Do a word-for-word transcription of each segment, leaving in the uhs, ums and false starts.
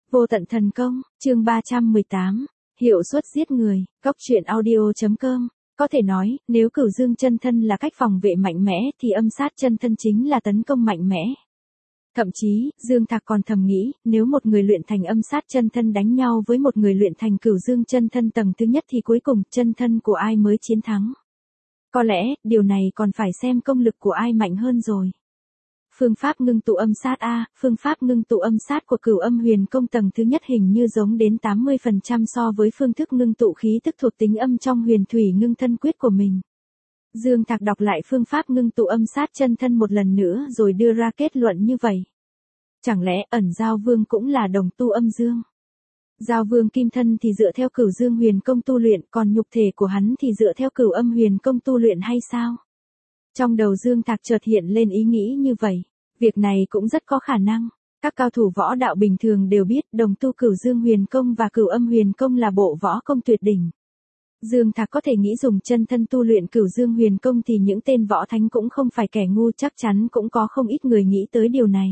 Vô tận thần công, chương ba trăm mười tám, hiệu suất giết người, Cốc truyện audio.com. Có thể nói, nếu Cửu Dương chân thân là cách phòng vệ mạnh mẽ thì âm sát chân thân chính là tấn công mạnh mẽ. Thậm chí, Dương Thạc còn thầm nghĩ, nếu một người luyện thành âm sát chân thân đánh nhau với một người luyện thành Cửu Dương chân thân tầng thứ nhất thì cuối cùng chân thân của ai mới chiến thắng. Có lẽ, điều này còn phải xem công lực của ai mạnh hơn rồi. Phương pháp ngưng tụ âm sát A, phương pháp ngưng tụ âm sát của Cửu Âm Huyền Công tầng thứ nhất hình như giống đến tám mươi phần trăm so với phương thức ngưng tụ khí tức thuộc tính âm trong Huyền Thủy Ngưng Thân Quyết của mình. Dương Thạc đọc lại phương pháp ngưng tụ âm sát chân thân một lần nữa rồi đưa ra kết luận như vậy. Chẳng lẽ ẩn Giao Vương cũng là đồng tu âm dương? Giao Vương kim thân thì dựa theo Cửu Dương Huyền Công tu luyện, còn nhục thể của hắn thì dựa theo Cửu Âm Huyền Công tu luyện hay sao? Trong đầu Dương Thạc chợt hiện lên ý nghĩ như vậy. Việc này cũng rất có khả năng. Các cao thủ võ đạo bình thường đều biết đồng tu Cửu Dương Huyền Công và Cửu Âm Huyền Công là bộ võ công tuyệt đỉnh. Dương Thạc có thể nghĩ dùng chân thân tu luyện Cửu Dương Huyền Công thì những tên võ thánh cũng không phải kẻ ngu, chắc chắn cũng có không ít người nghĩ tới điều này.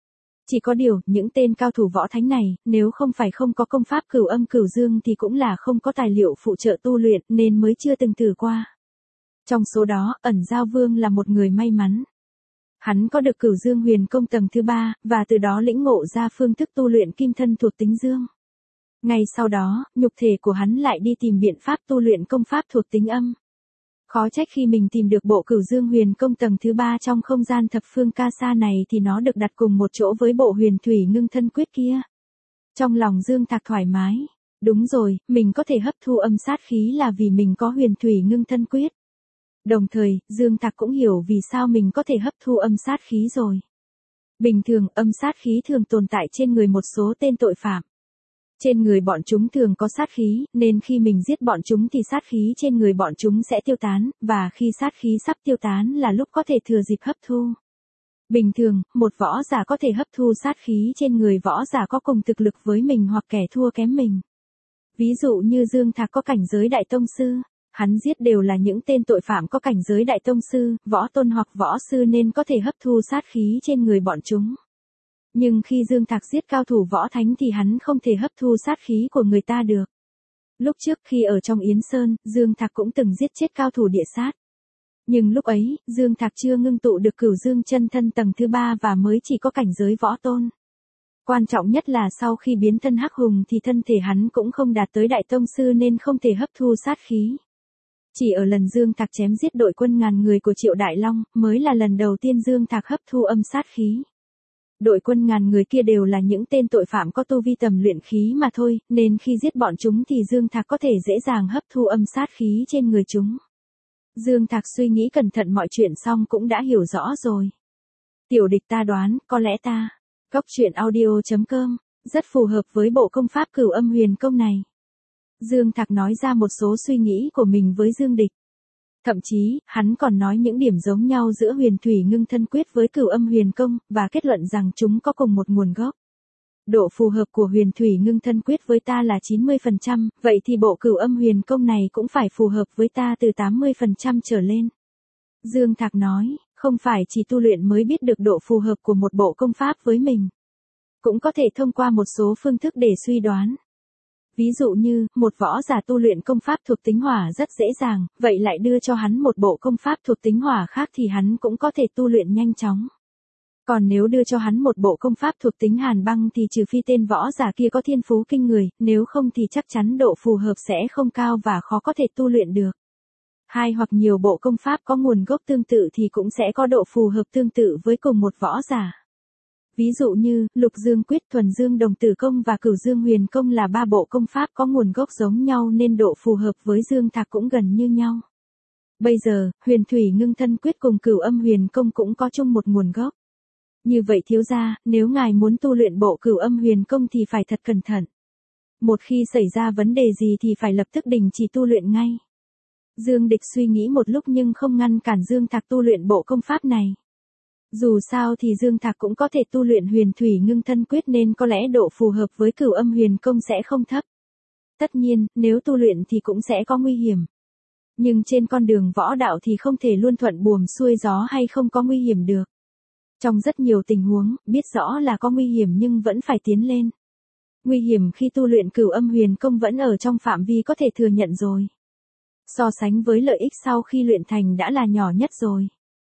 Chỉ có điều, những tên cao thủ võ thánh này, nếu không phải không có công pháp Cửu Âm Cửu Dương thì cũng là không có tài liệu phụ trợ tu luyện nên mới chưa từng thử qua. Trong số đó, ẩn Giao Vương là một người may mắn. Hắn có được Cửu Dương Huyền Công tầng thứ ba, và từ đó lĩnh ngộ ra phương thức tu luyện kim thân thuộc tính dương. Ngay sau đó, nhục thể của hắn lại đi tìm biện pháp tu luyện công pháp thuộc tính âm. Khó trách khi mình tìm được bộ Cửu Dương Huyền Công tầng thứ ba trong không gian thập phương ca sa này thì nó được đặt cùng một chỗ với bộ Huyền Thủy Ngưng Thân Quyết kia. Trong lòng Dương Thạc thoải mái. Đúng rồi, mình có thể hấp thu âm sát khí là vì mình có Huyền Thủy Ngưng Thân Quyết. Đồng thời, Dương Thạc cũng hiểu vì sao mình có thể hấp thu âm sát khí rồi. Bình thường, âm sát khí thường tồn tại trên người một số tên tội phạm. Trên người bọn chúng thường có sát khí, nên khi mình giết bọn chúng thì sát khí trên người bọn chúng sẽ tiêu tán, và khi sát khí sắp tiêu tán là lúc có thể thừa dịp hấp thu. Bình thường, một võ giả có thể hấp thu sát khí trên người võ giả có cùng thực lực với mình hoặc kẻ thua kém mình. Ví dụ như Dương Thạc có cảnh giới đại tông sư. Hắn giết đều là những tên tội phạm có cảnh giới đại tông sư, võ tôn hoặc võ sư nên có thể hấp thu sát khí trên người bọn chúng. Nhưng khi Dương Thạc giết cao thủ võ thánh thì hắn không thể hấp thu sát khí của người ta được. Lúc trước khi ở trong Yến Sơn, Dương Thạc cũng từng giết chết cao thủ địa sát. Nhưng lúc ấy, Dương Thạc chưa ngưng tụ được Cửu Dương chân thân tầng thứ ba và mới chỉ có cảnh giới võ tôn. Quan trọng nhất là sau khi biến thân hắc hùng thì thân thể hắn cũng không đạt tới đại tông sư nên không thể hấp thu sát khí. Chỉ ở lần Dương Thạc chém giết đội quân ngàn người của Triệu Đại Long, mới là lần đầu tiên Dương Thạc hấp thu âm sát khí. Đội quân ngàn người kia đều là những tên tội phạm có tu vi tầm luyện khí mà thôi, nên khi giết bọn chúng thì Dương Thạc có thể dễ dàng hấp thu âm sát khí trên người chúng. Dương Thạc suy nghĩ cẩn thận mọi chuyện xong cũng đã hiểu rõ rồi. Tiểu địch ta đoán, có lẽ ta, Cốc truyện audio.com, rất phù hợp với bộ công pháp Cửu Âm Huyền Công này. Dương Thạc nói ra một số suy nghĩ của mình với Dương Địch. Thậm chí, hắn còn nói những điểm giống nhau giữa Huyền Thủy Ngưng Thân Quyết với Cửu Âm Huyền Công, và kết luận rằng chúng có cùng một nguồn gốc. Độ phù hợp của Huyền Thủy Ngưng Thân Quyết với ta là chín mươi phần trăm, vậy thì bộ Cửu Âm Huyền Công này cũng phải phù hợp với ta từ tám mươi phần trăm trở lên. Dương Thạc nói, không phải chỉ tu luyện mới biết được độ phù hợp của một bộ công pháp với mình. Cũng có thể thông qua một số phương thức để suy đoán. Ví dụ như, một võ giả tu luyện công pháp thuộc tính hỏa rất dễ dàng, vậy lại đưa cho hắn một bộ công pháp thuộc tính hỏa khác thì hắn cũng có thể tu luyện nhanh chóng. Còn nếu đưa cho hắn một bộ công pháp thuộc tính hàn băng thì trừ phi tên võ giả kia có thiên phú kinh người, nếu không thì chắc chắn độ phù hợp sẽ không cao và khó có thể tu luyện được. Hai hoặc nhiều bộ công pháp có nguồn gốc tương tự thì cũng sẽ có độ phù hợp tương tự với cùng một võ giả. Ví dụ như, Lục Dương Quyết, Thuần Dương Đồng Tử Công và Cửu Dương Huyền Công là ba bộ công pháp có nguồn gốc giống nhau nên độ phù hợp với Dương Thạc cũng gần như nhau. Bây giờ, Huyền Thủy Ngưng Thân Quyết cùng Cửu Âm Huyền Công cũng có chung một nguồn gốc. Như vậy thiếu gia, nếu ngài muốn tu luyện bộ Cửu Âm Huyền Công thì phải thật cẩn thận. Một khi xảy ra vấn đề gì thì phải lập tức đình chỉ tu luyện ngay. Dương Địch suy nghĩ một lúc nhưng không ngăn cản Dương Thạc tu luyện bộ công pháp này. Dù sao thì Dương Thạc cũng có thể tu luyện Huyền Thủy Ngưng Thân Quyết nên có lẽ độ phù hợp với Cửu Âm Huyền Công sẽ không thấp. Tất nhiên, nếu tu luyện thì cũng sẽ có nguy hiểm. Nhưng trên con đường võ đạo thì không thể luôn thuận buồm xuôi gió hay không có nguy hiểm được. Trong rất nhiều tình huống, biết rõ là có nguy hiểm nhưng vẫn phải tiến lên. Nguy hiểm khi tu luyện Cửu Âm Huyền Công vẫn ở trong phạm vi có thể thừa nhận rồi. So sánh với lợi ích sau khi luyện thành đã là nhỏ nhất rồi.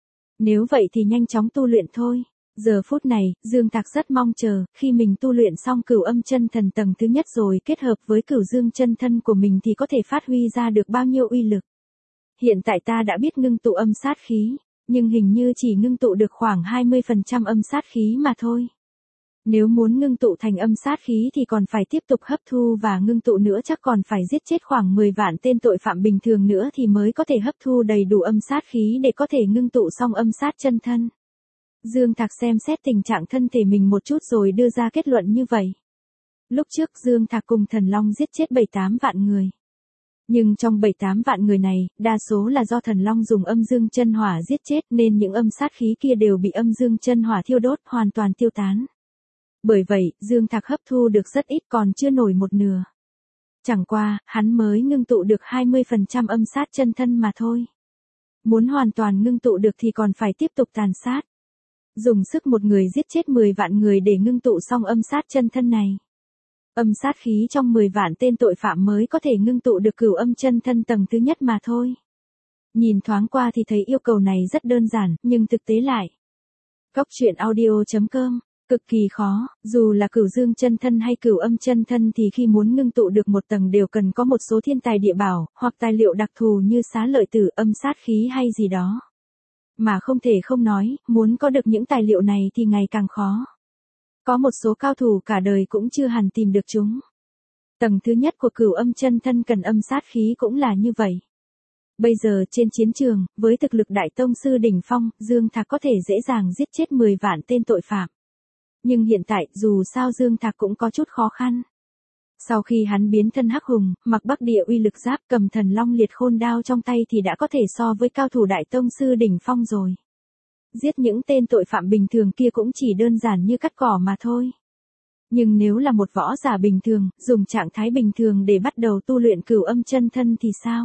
Nếu vậy thì nhanh chóng tu luyện thôi. Giờ phút này, Dương Thạc rất mong chờ, khi mình tu luyện xong Cửu Âm Chân Thần tầng thứ nhất rồi kết hợp với Cửu Dương Chân Thân của mình thì có thể phát huy ra được bao nhiêu uy lực. Hiện tại ta đã biết ngưng tụ âm sát khí, nhưng hình như chỉ ngưng tụ được khoảng hai mươi phần trăm âm sát khí mà thôi. Nếu muốn ngưng tụ thành âm sát khí thì còn phải tiếp tục hấp thu và ngưng tụ nữa, chắc còn phải giết chết khoảng mười vạn tên tội phạm bình thường nữa thì mới có thể hấp thu đầy đủ âm sát khí để có thể ngưng tụ xong âm sát chân thân. Dương Thạc xem xét tình trạng thân thể mình một chút rồi đưa ra kết luận như vậy. Lúc trước Dương Thạc cùng Thần Long giết chết bảy tám vạn người. Nhưng trong bảy tám vạn người này, đa số là do Thần Long dùng âm dương chân hỏa giết chết nên những âm sát khí kia đều bị âm dương chân hỏa thiêu đốt hoàn toàn tiêu tán. Bởi vậy, Dương Thạc hấp thu được rất ít, còn chưa nổi một nửa. Chẳng qua, hắn mới ngưng tụ được hai mươi phần trăm âm sát chân thân mà thôi. Muốn hoàn toàn ngưng tụ được thì còn phải tiếp tục tàn sát. Dùng sức một người giết chết mười vạn người để ngưng tụ xong âm sát chân thân này. Âm sát khí trong mười vạn tên tội phạm mới có thể ngưng tụ được Cửu Âm Chân Thân tầng thứ nhất mà thôi. Nhìn thoáng qua thì thấy yêu cầu này rất đơn giản, nhưng thực tế lại. Cóc truyện audio chấm com cực kỳ khó, dù là Cửu Dương Chân Thân hay Cửu Âm Chân Thân thì khi muốn ngưng tụ được một tầng đều cần có một số thiên tài địa bảo, hoặc tài liệu đặc thù như xá lợi tử, âm sát khí hay gì đó. Mà không thể không nói, muốn có được những tài liệu này thì ngày càng khó. Có một số cao thủ cả đời cũng chưa hẳn tìm được chúng. Tầng thứ nhất của Cửu Âm Chân Thân cần âm sát khí cũng là như vậy. Bây giờ trên chiến trường, với thực lực đại tông sư đỉnh phong, Dương Thạc có thể dễ dàng giết chết mười vạn tên tội phạm. Nhưng hiện tại, dù sao Dương Thạc cũng có chút khó khăn. Sau khi hắn biến thân hắc hùng, mặc Bắc Địa uy lực giáp, cầm Thần Long liệt khôn đao trong tay thì đã có thể so với cao thủ đại tông sư đỉnh phong rồi. Giết những tên tội phạm bình thường kia cũng chỉ đơn giản như cắt cỏ mà thôi. Nhưng nếu là một võ giả bình thường, dùng trạng thái bình thường để bắt đầu tu luyện Cửu Âm Chân Thân thì sao?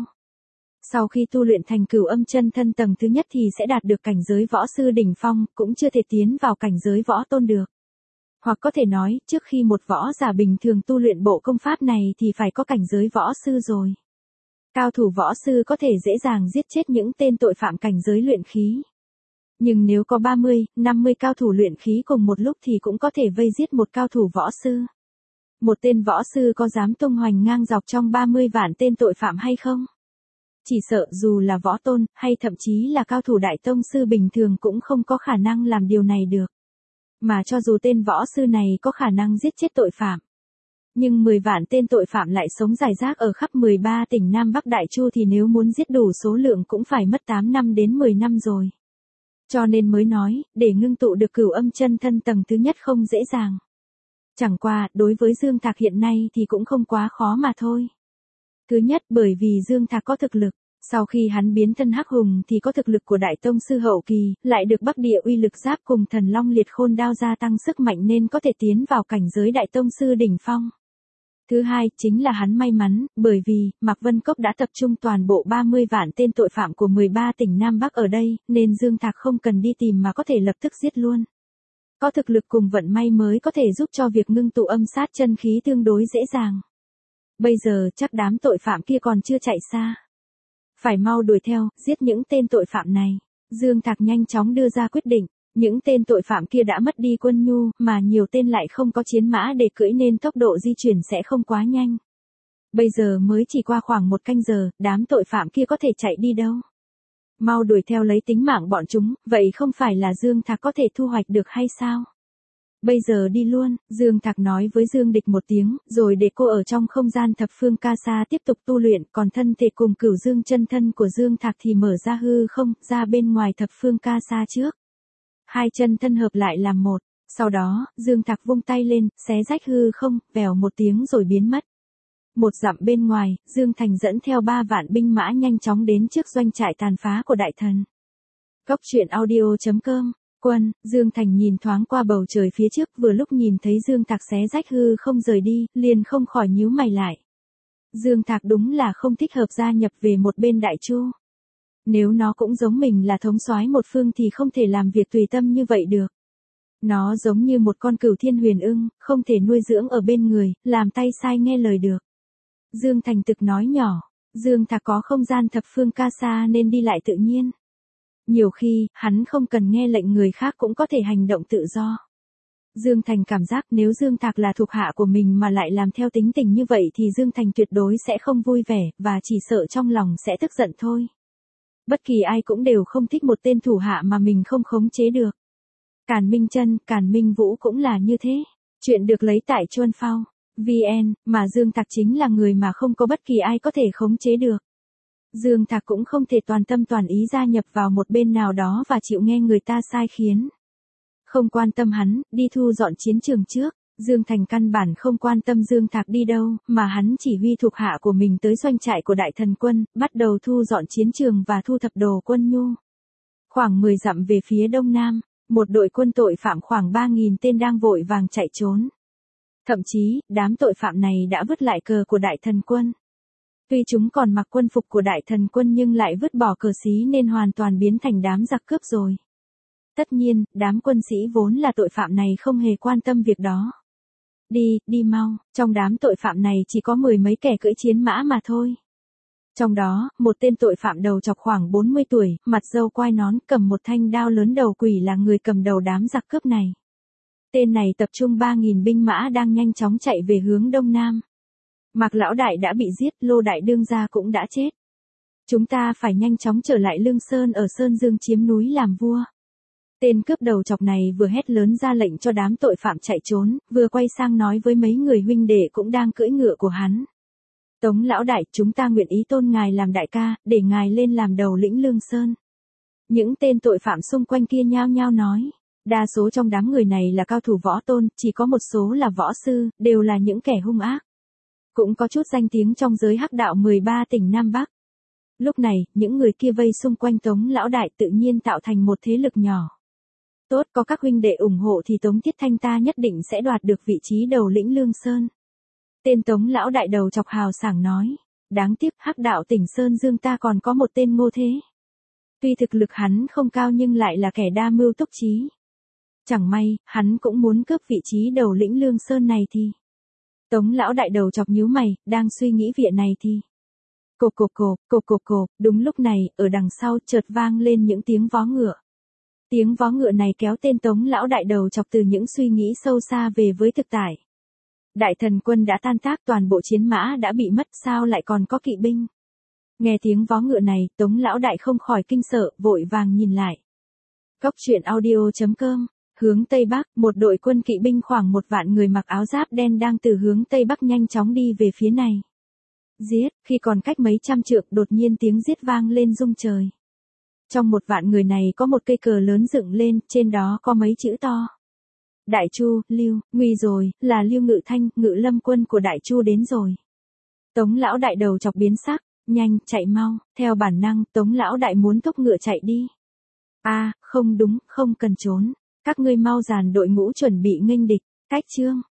Sau khi tu luyện thành Cửu Âm Chân Thân tầng thứ nhất thì sẽ đạt được cảnh giới võ sư đỉnh phong, cũng chưa thể tiến vào cảnh giới võ tôn được. Hoặc có thể nói, trước khi một võ giả bình thường tu luyện bộ công pháp này thì phải có cảnh giới võ sư rồi. Cao thủ võ sư có thể dễ dàng giết chết những tên tội phạm cảnh giới luyện khí. Nhưng nếu có ba mươi, năm mươi cao thủ luyện khí cùng một lúc thì cũng có thể vây giết một cao thủ võ sư. Một tên võ sư có dám tung hoành ngang dọc trong ba mươi vạn tên tội phạm hay không? Chỉ sợ dù là võ tôn, hay thậm chí là cao thủ đại tông sư bình thường cũng không có khả năng làm điều này được. Mà cho dù tên võ sư này có khả năng giết chết tội phạm, nhưng mười vạn tên tội phạm lại sống rải rác ở khắp mười ba tỉnh Nam Bắc Đại Chu thì nếu muốn giết đủ số lượng cũng phải mất tám năm đến mười năm rồi. Cho nên mới nói, để ngưng tụ được Cửu Âm Chân Thân tầng thứ nhất không dễ dàng. Chẳng qua, đối với Dương Thạc hiện nay thì cũng không quá khó mà thôi. Thứ nhất, bởi vì Dương Thạc có thực lực. Sau khi hắn biến thân hắc hùng thì có thực lực của đại tông sư hậu kỳ, lại được Bắc Địa uy lực giáp cùng Thần Long liệt khôn đao gia tăng sức mạnh nên có thể tiến vào cảnh giới đại tông sư đỉnh phong. Thứ hai, chính là hắn may mắn, bởi vì, Mạc Vân Cốc đã tập trung toàn bộ ba mươi vạn tên tội phạm của mười ba tỉnh Nam Bắc ở đây, nên Dương Thạc không cần đi tìm mà có thể lập tức giết luôn. Có thực lực cùng vận may mới có thể giúp cho việc ngưng tụ âm sát chân khí tương đối dễ dàng. Bây giờ, chắc đám tội phạm kia còn chưa chạy xa. Phải mau đuổi theo, giết những tên tội phạm này. Dương Thạc nhanh chóng đưa ra quyết định. Những tên tội phạm kia đã mất đi quân nhu, mà nhiều tên lại không có chiến mã để cưỡi nên tốc độ di chuyển sẽ không quá nhanh. Bây giờ mới chỉ qua khoảng một canh giờ, đám tội phạm kia có thể chạy đi đâu. Mau đuổi theo lấy tính mạng bọn chúng, vậy không phải là Dương Thạc có thể thu hoạch được hay sao? Bây giờ đi luôn, Dương Thạc nói với Dương Địch một tiếng, rồi để cô ở trong không gian thập phương ca sa tiếp tục tu luyện, còn thân thể cùng Cửu Dương Chân Thân của Dương Thạc thì mở ra hư không, ra bên ngoài thập phương ca sa trước. Hai chân thân hợp lại làm một, sau đó, Dương Thạc vung tay lên, xé rách hư không, vèo một tiếng rồi biến mất. Một dặm bên ngoài, Dương Thành dẫn theo ba vạn binh mã nhanh chóng đến trước doanh trại tàn phá của đại thần. Cóc truyện audio chấm com Quân, Dương Thành nhìn thoáng qua bầu trời phía trước, vừa lúc nhìn thấy Dương Thạc xé rách hư không rời đi, liền không khỏi nhíu mày lại. Dương Thạc đúng là không thích hợp gia nhập về một bên Đại Chu. Nếu nó cũng giống mình là thống soái một phương thì không thể làm việc tùy tâm như vậy được. Nó giống như một con cừu thiên huyền ưng, không thể nuôi dưỡng ở bên người, làm tay sai nghe lời được. Dương Thành Thực nói nhỏ, Dương Thạc có không gian thập phương ca sa nên đi lại tự nhiên. Nhiều khi, hắn không cần nghe lệnh người khác cũng có thể hành động tự do. Dương Thành cảm giác nếu Dương Thạc là thuộc hạ của mình mà lại làm theo tính tình như vậy thì Dương Thành tuyệt đối sẽ không vui vẻ, và chỉ sợ trong lòng sẽ tức giận thôi. Bất kỳ ai cũng đều không thích một tên thủ hạ mà mình không khống chế được. Càn Minh Chân, Càn Minh Vũ cũng là như thế. Chuyện được lấy tại Chuan Phao, vê en, mà Dương Thạc chính là người mà không có bất kỳ ai có thể khống chế được. Dương Thạc cũng không thể toàn tâm toàn ý gia nhập vào một bên nào đó và chịu nghe người ta sai khiến. Không quan tâm hắn, đi thu dọn chiến trường trước, Dương Thành căn bản không quan tâm Dương Thạc đi đâu, mà hắn chỉ huy thuộc hạ của mình tới doanh trại của Đại Thần Quân, bắt đầu thu dọn chiến trường và thu thập đồ quân nhu. Khoảng mười dặm về phía đông nam, một đội quân tội phạm khoảng ba nghìn tên đang vội vàng chạy trốn. Thậm chí, đám tội phạm này đã vứt lại cờ của Đại Thần Quân. Tuy chúng còn mặc quân phục của Đại Thần Quân nhưng lại vứt bỏ cờ xí nên hoàn toàn biến thành đám giặc cướp rồi. Tất nhiên, đám quân sĩ vốn là tội phạm này không hề quan tâm việc đó. Đi, đi mau, trong đám tội phạm này chỉ có mười mấy kẻ cưỡi chiến mã mà thôi. Trong đó, một tên tội phạm đầu chọc khoảng bốn mươi tuổi, mặt râu quai nón, cầm một thanh đao lớn đầu quỷ là người cầm đầu đám giặc cướp này. Tên này tập trung ba nghìn binh mã đang nhanh chóng chạy về hướng đông nam. Mạc Lão Đại đã bị giết, Lô Đại Đương gia cũng đã chết. Chúng ta phải nhanh chóng trở lại Lương Sơn ở Sơn Dương chiếm núi làm vua. Tên cướp đầu chọc này vừa hét lớn ra lệnh cho đám tội phạm chạy trốn, vừa quay sang nói với mấy người huynh đệ cũng đang cưỡi ngựa của hắn. Tống Lão Đại, chúng ta nguyện ý tôn ngài làm đại ca, để ngài lên làm đầu lĩnh Lương Sơn. Những tên tội phạm xung quanh kia nhao nhao nói. Đa số trong đám người này là cao thủ võ tôn, chỉ có một số là võ sư, đều là những kẻ hung ác. Cũng có chút danh tiếng trong giới hắc đạo mười ba tỉnh Nam Bắc. Lúc này, những người kia vây xung quanh Tống Lão Đại tự nhiên tạo thành một thế lực nhỏ. Tốt, có các huynh đệ ủng hộ thì Tống Thiết Thanh ta nhất định sẽ đoạt được vị trí đầu lĩnh Lương Sơn. Tên Tống Lão Đại đầu chọc hào sảng nói. Đáng tiếc, hắc đạo tỉnh Sơn Dương ta còn có một tên Ngô Thế. Tuy thực lực hắn không cao nhưng lại là kẻ đa mưu túc trí. Chẳng may, hắn cũng muốn cướp vị trí đầu lĩnh Lương Sơn này thì. Tống Lão Đại đầu chọc nhíu mày, đang suy nghĩ việc này thì. Cộp cộp cộp, cộp cộp cộp, đúng lúc này, ở đằng sau chợt vang lên những tiếng vó ngựa. Tiếng vó ngựa này kéo tên Tống Lão Đại đầu chọc từ những suy nghĩ sâu xa về với thực tại. Đại Thần Quân đã tan tác, toàn bộ chiến mã đã bị mất, sao lại còn có kỵ binh. Nghe tiếng vó ngựa này, Tống Lão Đại không khỏi kinh sợ, vội vàng nhìn lại. Góc truyện audio chấm com. Hướng Tây Bắc, một đội quân kỵ binh khoảng một vạn người mặc áo giáp đen đang từ hướng Tây Bắc nhanh chóng đi về phía này. Giết, khi còn cách mấy trăm trượng đột nhiên tiếng giết vang lên rung trời. Trong một vạn người này có một cây cờ lớn dựng lên, trên đó có mấy chữ to. Đại Chu, Lưu, nguy rồi, là Lưu Ngự Thanh, Ngự Lâm quân của Đại Chu đến rồi. Tống Lão Đại đầu chọc biến sắc, nhanh, chạy mau, theo bản năng, Tống Lão Đại muốn thúc ngựa chạy đi. A, à, không đúng, không cần trốn. Các ngươi mau dàn đội ngũ chuẩn bị nghênh địch, cách chương.